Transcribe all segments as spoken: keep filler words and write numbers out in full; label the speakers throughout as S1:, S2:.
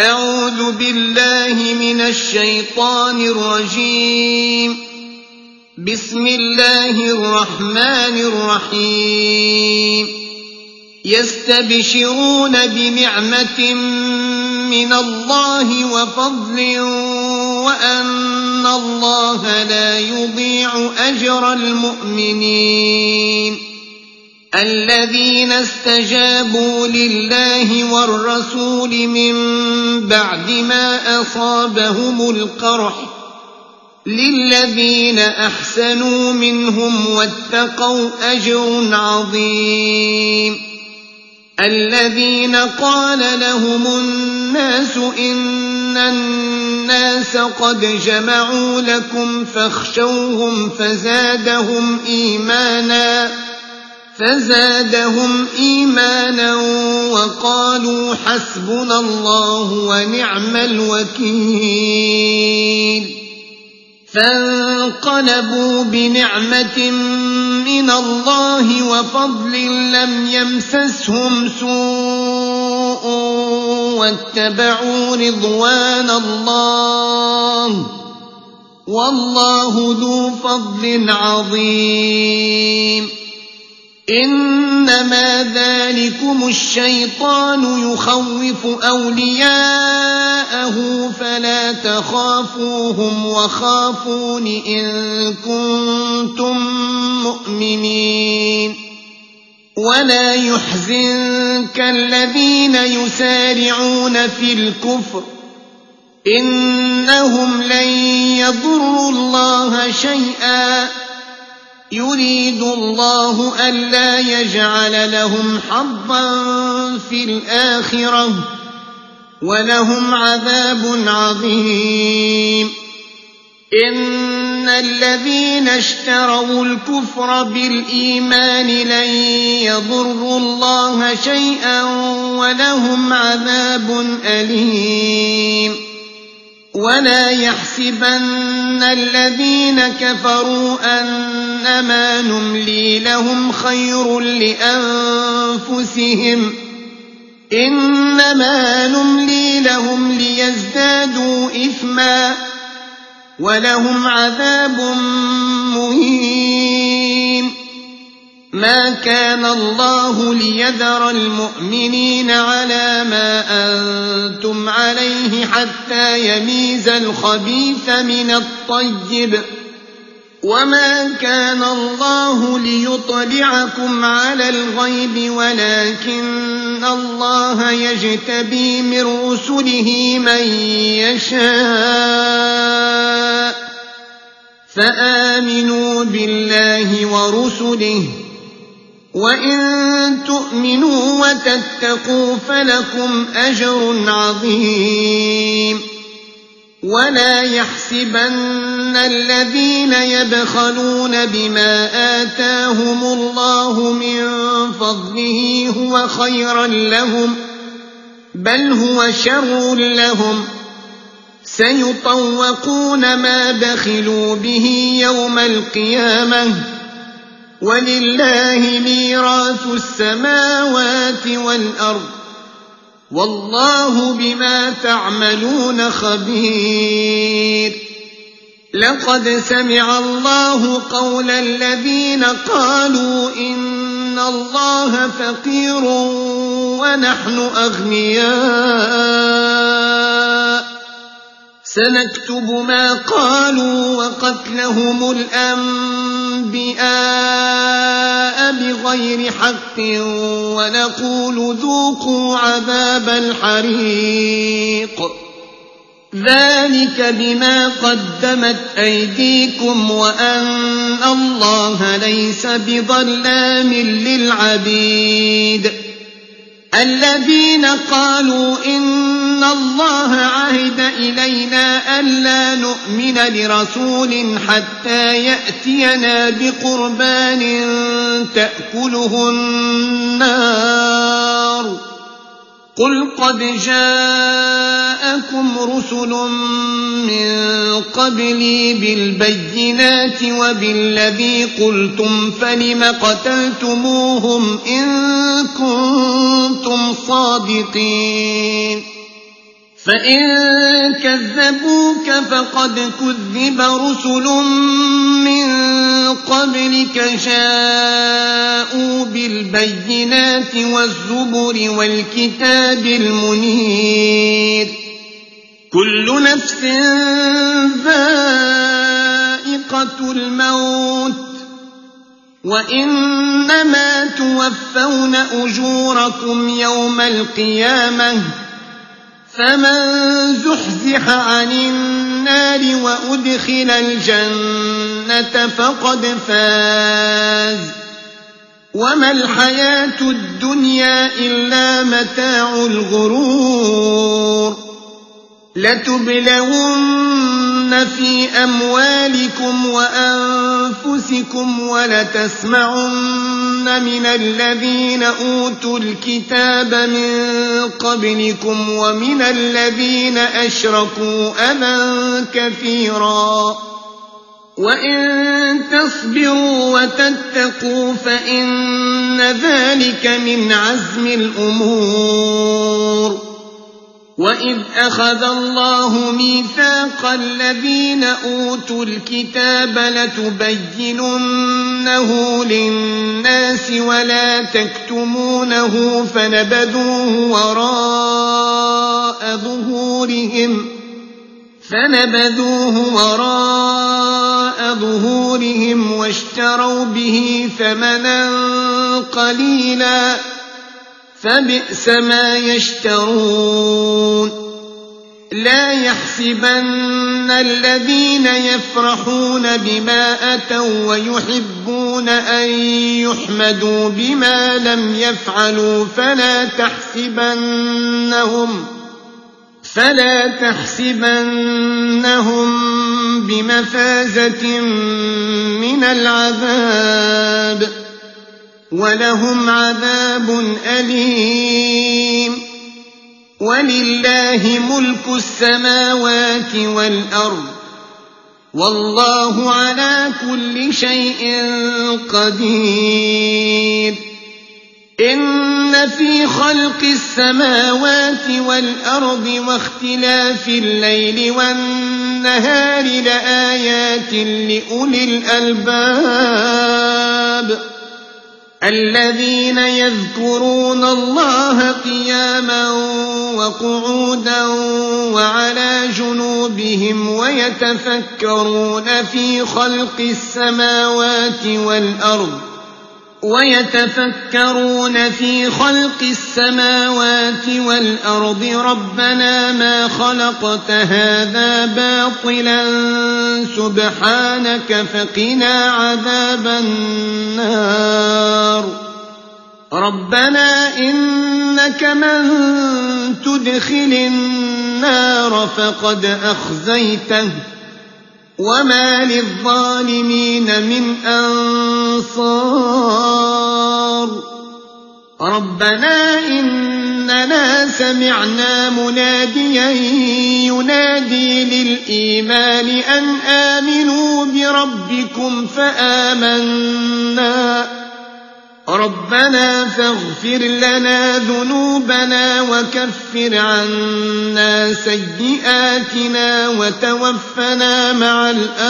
S1: أعوذ بالله من الشيطان الرجيم. بسم الله الرحمن الرحيم. يستبشرون بنعمة من الله وفضل وأن الله لا يضيع أجر المؤمنين الذين استجابوا لله والرسول من بعد ما أصابهم القرح للذين أحسنوا منهم واتقوا أجر عظيم. الذين قال لهم الناس إن الناس قد جمعوا لكم فاخشوهم فزادهم إيمانا فزادهم إيمانا وقالوا حسبنا الله ونعم الوكيل. فانقلبوا بنعمة من الله وفضل لم يمسسهم سوء واتبعوا رضوان الله والله ذو فضل عظيم. إنما ذلكم الشيطان يخوف أولياءه فلا تخافوهم وخافون إن كنتم مؤمنين. ولا يحزنك الذين يسارعون في الكفر إنهم لن يضروا الله شيئا يريد الله ألا يجعل لهم حظا في الآخرة ولهم عذاب عظيم. إن الذين اشتروا الكفر بالإيمان لن يضروا الله شيئا ولهم عذاب أليم. ولا يحسبن الذين كفروا أنما نملي لهم خير لأنفسهم إنما نملي لهم ليزدادوا إثما ولهم عذاب مهين. ما كان الله ليذر المؤمنين على ما أنتم عليه حتى يميز الخبيث من الطيب وما كان الله ليطلعكم على الغيب ولكن الله يجتبي من رسله من يشاء فآمنوا بالله ورسله وإن تؤمنوا وتتقوا فلكم أجر عظيم. ولا يحسبن الذين يبخلون بما آتاهم الله من فضله هو خيرا لهم بل هو شر لهم سيطوقون ما بخلوا به يوم القيامة ولله ميراث السماوات والأرض والله بما تعملون خبير. لقد سمع الله قول الذين قالوا إن الله فقير ونحن أغنياء سنكتب ما قالوا وقتلهم الأنبياء بغير حق ونقول ذوقوا عذاب الحريق ذلك بما قدمت أيديكم وأن الله ليس بظلام للعبيد. الذين قالوا إن الله عهد إلينا ألا نؤمن لرسول حتى يأتينا بقربان تأكله النار قل قد جاءكم رسل من قبلي بالبينات وبالذي قلتم فلم قتلتموهم إن كنتم صادقين فإن كذبوك فقد كذب رسل من قبلك جاءوا بالبينات والزبر والكتاب المنير كل نفس ذائقة الموت وإنما توفون أجوركم يوم القيامة فمن زحزح عن النار وأدخل الجنة فقد فاز وما الحياة الدنيا إلا متاع الغرور لتبلون في أموالكم وأنفسكم ولتسمعن من الذين أوتوا الكتاب من قبلكم ومن الذين أشركوا أذى كثيرا وإن تصبروا وتتقوا فإن ذلك من عزم الأمور وإذ أخذ الله ميثاق الذين أوتوا الكتاب لتبيننه للناس ولا تكتمونه فنبذوه وراء ظهورهم فنبذوه وراء ظهورهم واشتروا به ثمنا قليلا فبئس ما يشترون لا يحسبن الذين يفرحون بما أتوا ويحبون أن يحمدوا بما لم يفعلوا فلا تحسبنهم فلا تحسبنهم بمفازة من العذاب ولهم عذاب أليم ولله ملك السماوات والأرض والله على كل شيء قدير إن في خلق السماوات والأرض واختلاف الليل والنهار لآيات لأولي الألباب الذين يذكرون الله قياما وقعودا وعلى جنوبهم ويتفكرون في خلق السماوات والأرض ويتفكرون في خلق السماوات والأرض ربنا ما خلقت هذا باطلا سبحانك فقنا عذاب النار ربنا إنك من تدخل النار فقد أخزيته وما للظالمين من أنصار ربنا إننا سمعنا مناديا ينادي للإيمان أن آمنوا بربكم فآمنا ربنا فاغفر لنا ذنوبنا وكفر عنا سيئاتنا وتوفنا مع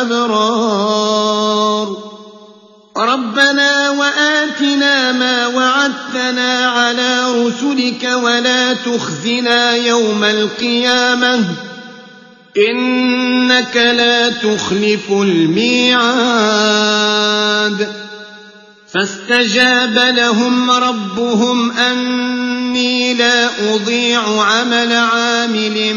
S1: الأبرار ربنا وآتنا ما وعدتنا على رسلك ولا تخزنا يوم القيامة إنك لا تخلف الميعاد فاستجاب لهم ربهم أني لا أضيع عمل عامل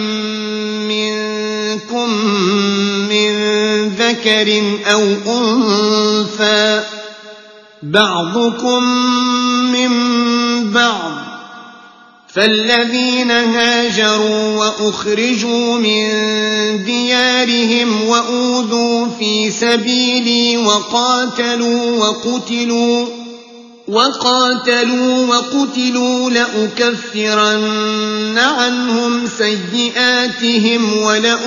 S1: منكم من ذكر أو أنثى بعضكم من بعض فالذين هاجروا وأخرجوا من ديارهم وأوذوا في سبيلي وقاتلوا وقتلوا وقاتلوا وقتلوا لأكفرن عنهم سيئاتهم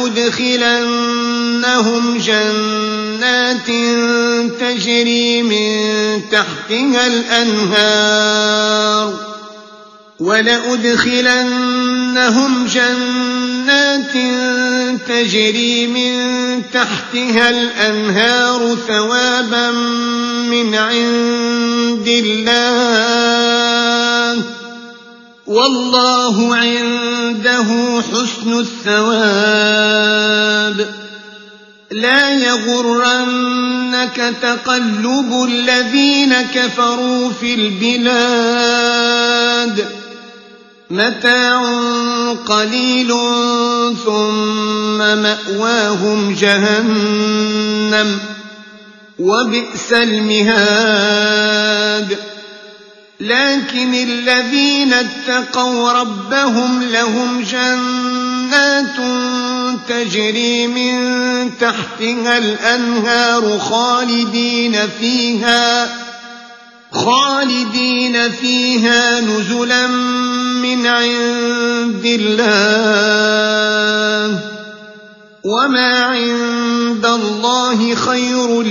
S1: ولأدخلنهم جنات تجري من تحتها الأنهار ولأدخلنهم جنات تجري من تحتها الأنهار ثوابا من عند الله والله عنده حسن الثواب لا يغرنك تقلب الذين كفروا في البلاد متاع قليل ثم مأواهم جهنم وبئس المهاد لكن الذين اتقوا ربهم لهم جنات تجري من تحتها الأنهار خالدين فيها خالدين فيها نزلا من عند الله وما عند الله خير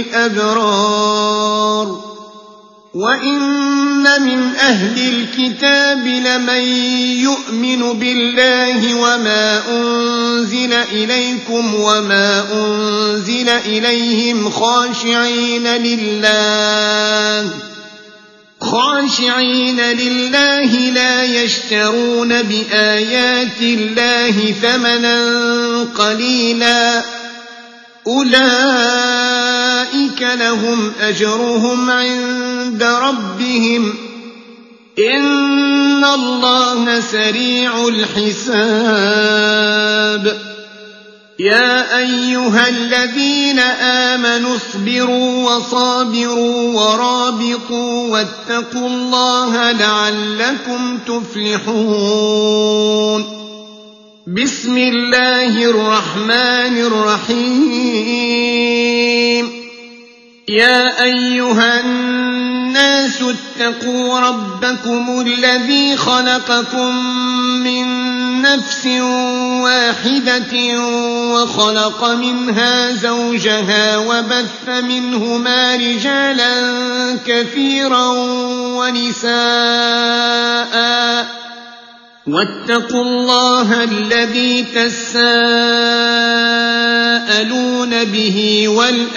S1: للأبرار وإن من أهل الكتاب لمن يؤمن بالله وما أنزل إليكم وما أنزل إليهم خاشعين لله خاشعين لله لا يشترون بآيات الله ثمنا قليلا أولئك لهم أجرهم عند ربهم إن الله سريع الحساب يا أيها الذين آمنوا اصبروا وصابروا ورابطوا واتقوا الله لعلكم تفلحون بسم الله الرحمن الرحيم يا أيها الناس اتقوا ربكم الذي خلقكم من نفس واحدة وخلق منها زوجها وبث منهما رجالا كثيرا ونساء واتقوا الله الذي تساءلون به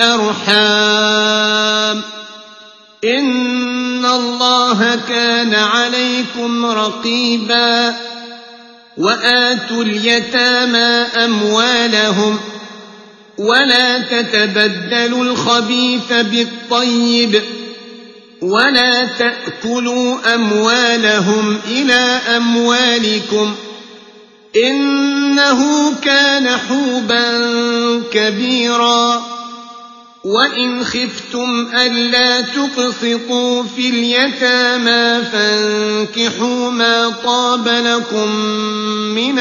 S1: والأرحام إن الله كان عليكم رقيبا وآتوا اليتامى أموالهم ولا تتبدلوا الخبيث بالطيب ولا تأكلوا أموالهم إلى أموالكم إنه كان حوبا كبيرا وإن خفتم ألا تقسطوا في اليتامى فانكحوا ما طاب لكم من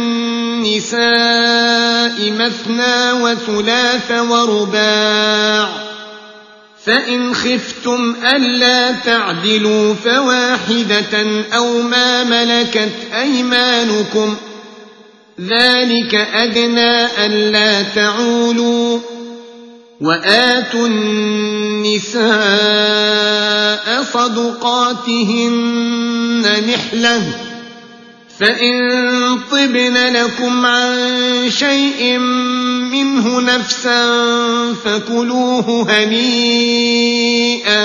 S1: النساء مثنى وثلاث ورباع فإن خفتم ألا تعدلوا فواحدة أو ما ملكت أيمانكم ذلك أدنى ألا تعولوا وآتوا النساء صدقاتهن نحلة فإن طبن لكم عن شيء منه نفسا فكلوه هنيئا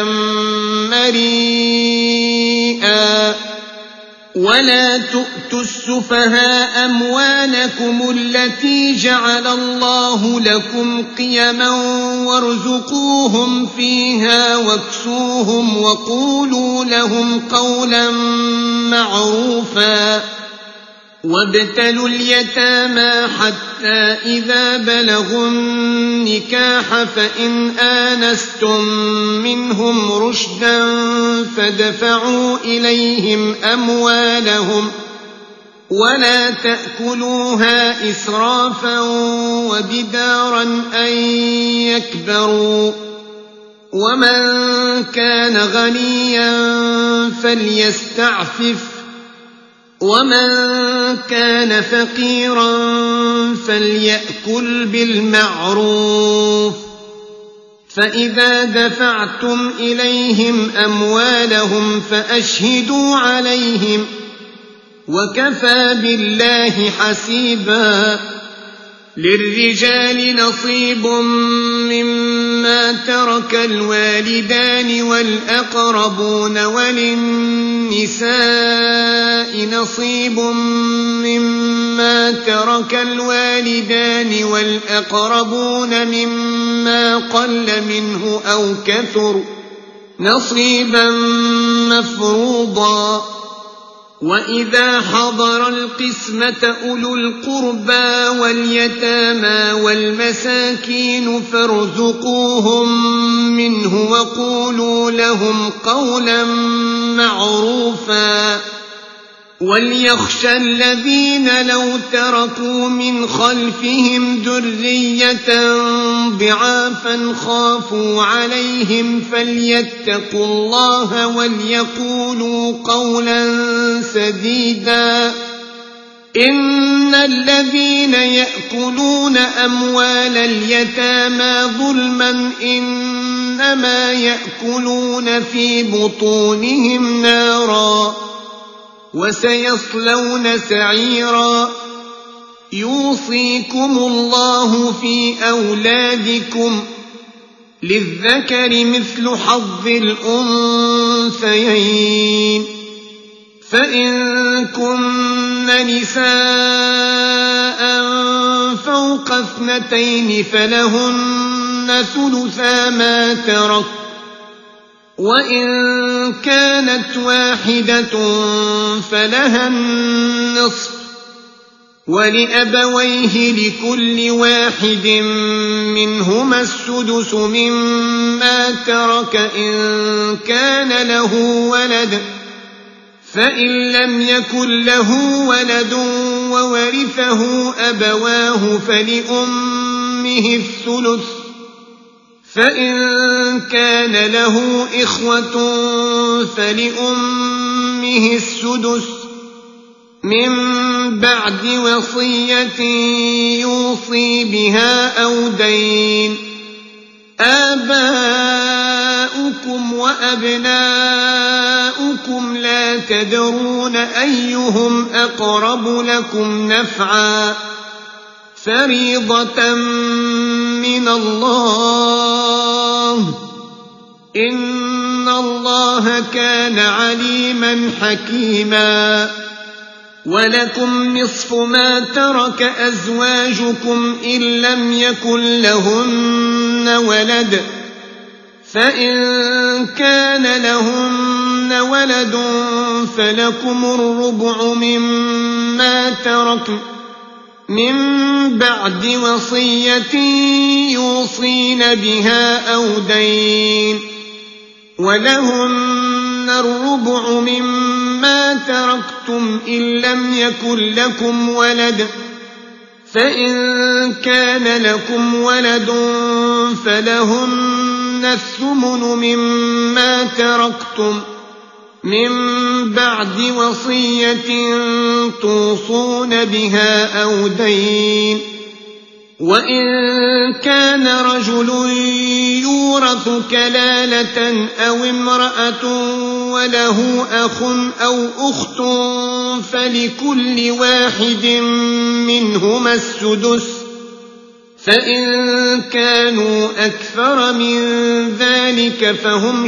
S1: مريئا ولا تؤتوا السفهاء أموالكم التي جعل الله لكم قيما وارزقوهم فيها واكسوهم وقولوا لهم قولا معروفا وابتلوا اليتامى حتى إذا بلغوا النكاح فإن آنستم منهم رشدا فادفعوا إليهم أموالهم ولا تأكلوها إسرافا وبدارا أن يكبروا ومن كان غنيا فليستعفف ومن كان فقيرا فليأكل بالمعروف فإذا دفعتم إليهم أموالهم فأشهدوا عليهم وكفى بالله حسيبا للرجال نصيب مما ترك الوالدان والأقربون وللنساء نصيب مما ترك الوالدان والأقربون مما قل منه أو كثر نصيبا مفروضا وإذا حضر القسمة أولو القربى واليتامى والمساكين فارزقوهم منه وقولوا لهم قولا معروفا وليخشى الذين لو تركوا من خلفهم ذرية ضعافا خافوا عليهم فليتقوا الله وليقولوا قولا سديدا إن الذين يأكلون أموال اليتامى ظلما إنما يأكلون في بطونهم نارا وسيصلون سعيرا يوصيكم الله في أولادكم للذكر مثل حظ الأنثيين فإن كن نساء فوق اثنتين فلهن ثلثا ما ترك وإن كانت واحدة فلها النصف ولأبويه لكل واحد منهما السدس مما ترك إن كان له ولد فإن لم يكن له ولد وورثه أبواه فلأمه الثلث فإن كان له إخوة فلأمه السدس من بعد وصية يوصي بها أو دين آباؤكم وأبناؤكم لا تدرون أيهم أقرب لكم نفعا فريضة من الله إن الله كان عليما حكيما ولكم نصف ما ترك أزواجكم إن لم يكن لهن ولد فإن كان لهن ولد فلكم الربع مما تركن من بعد وصية يوصين بها أو دين ولهن الربع مما تركتم إن لم يكن لكم ولد فإن كان لكم ولد فلهن الثمن مما تركتم من بعد وصية توصون بها أو دين وإن كان رجل يورث كلالة أو امرأة وله أخ أو أخت فلكل واحد منهما السدس فإن كانوا أكثر من ذلك فهم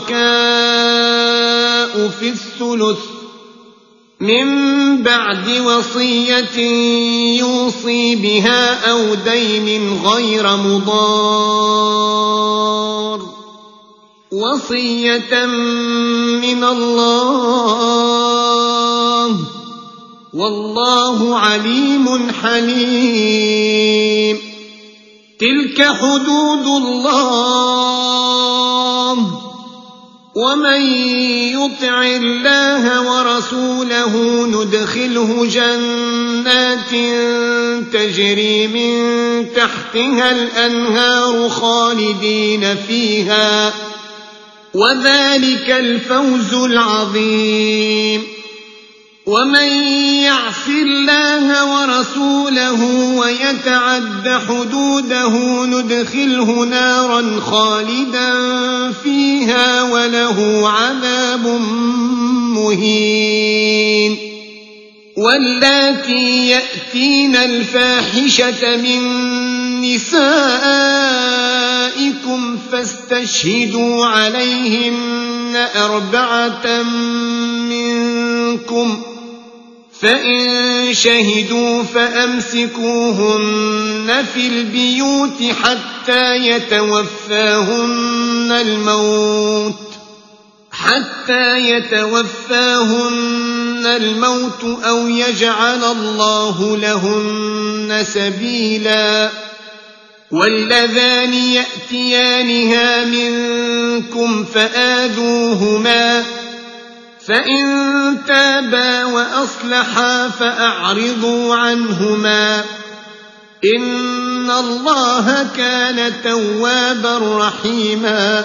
S1: شركاء في الثلث من بعد وصية يوصي بها أو دين غير مضار وصية من الله والله عليم حليم تلك حدود الله ومن يطع الله ورسوله ندخله جنات تجري من تحتها الأنهار خالدين فيها وذلك الفوز العظيم ومن يعص الله ورسوله ويتعد حدوده ندخله نارا خالدا فيها وله عذاب مهين واللاتي يأتين الفاحشة من نسائكم فاستشهدوا عليهن أربعة منكم، فإن شهدوا فأمسكوهن في البيوت حتى يتوفاهن الموت حتى يتوفاهن الموت أو يجعل الله لهن سبيلا. واللذان يأتيانها منكم فآذوهما، فإن تابا وأصلحا فأعرضوا عنهما، إن الله كان توابا رحيما.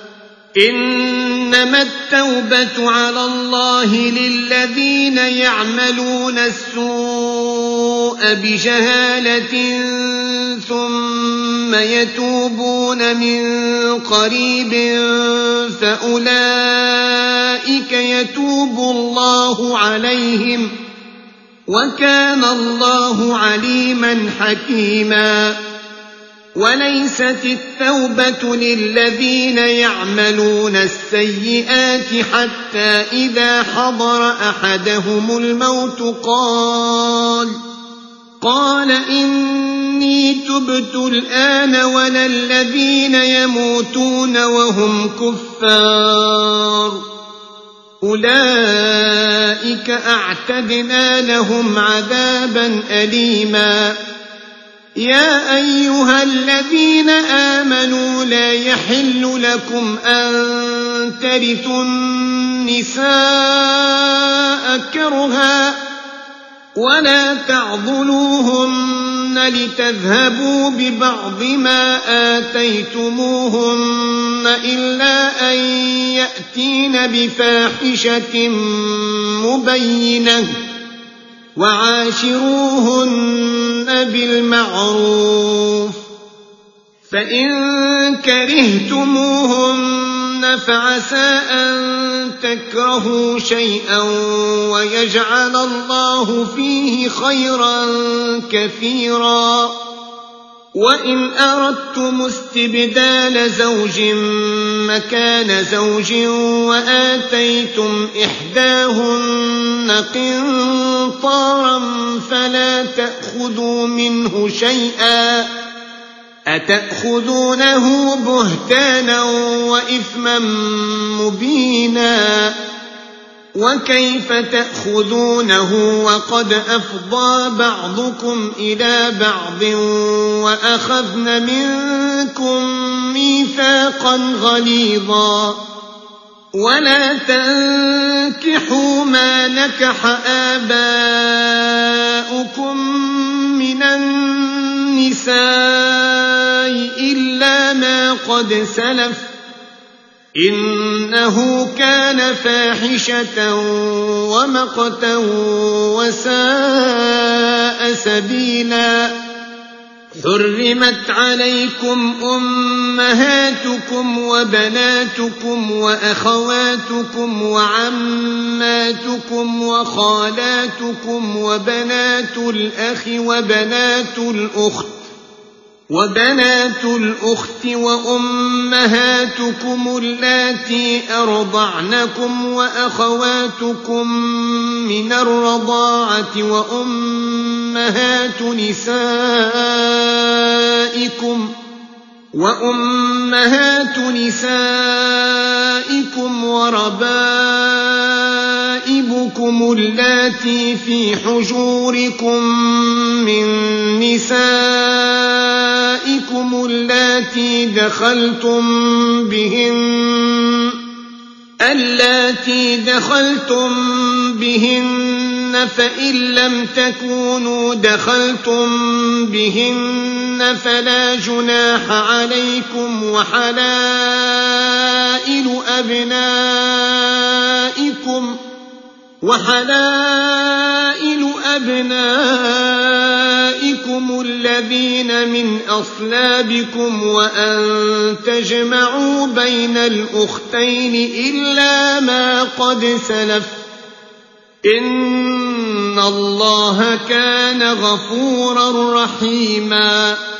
S1: إنما التوبة على الله للذين يعملون السوء بجهالة ثم يتوبون من قريب فأولئك يتوب الله عليهم، وكان الله عليما حكيما. وليست التوبة للذين يعملون السيئات حتى إذا حضر أحدهم الموت قال قال إني تبت الآن ولا الذين يموتون وهم كفار، أولئك أعتدنا لهم عذابا أليما. يا أيها الذين آمنوا لا يحل لكم أن ترثوا النساء كرها ولا تعضلوهن لتذهبوا ببعض ما آتيتموهن إلا أن يأتين بفاحشة مبينة، وعاشروهن بالمعروف، فإن كرهتموهن فعسى أن تكرهوا شيئا ويجعل الله فيه خيرا كثيرا. وإن أردتم استبدال زوج مكان زوج وآتيتم إحداهن قنطارا فلا تأخذوا منه شيئا، أتأخذونه بهتانا وإثما مبينا، وكيف تأخذونه وقد أفضى بعضكم إلى بعض وأخذن منكم ميثاقا غليظا. ولا تنكحوا ما نكح آباؤكم من النساء إلا ما قد سلف، إنه كان فاحشة ومقتا وساء سبيلا. حرمت عليكم أمهاتكم وبناتكم وأخواتكم وعماتكم وخالاتكم وبنات الأخ وبنات الأخت وبنات الأخت وأمهاتكم اللاتي أرضعنكم وأخواتكم من الرضاعة وأمهات نسائكم وأمهات نسائكم وربائبكم اللاتي في حجوركم من نسائكم اللاتي دخلتم بهن اللاتي دخلتم بهن فإن لم تكونوا دخلتم بهن فلا جناح عليكم، وحلائل أبنائكم وحلائل أبنائكم الذين من أصلابكم وأن تجمعوا بين الأختين إلا ما قد سلف، إن إن الله كان غفورا رحيما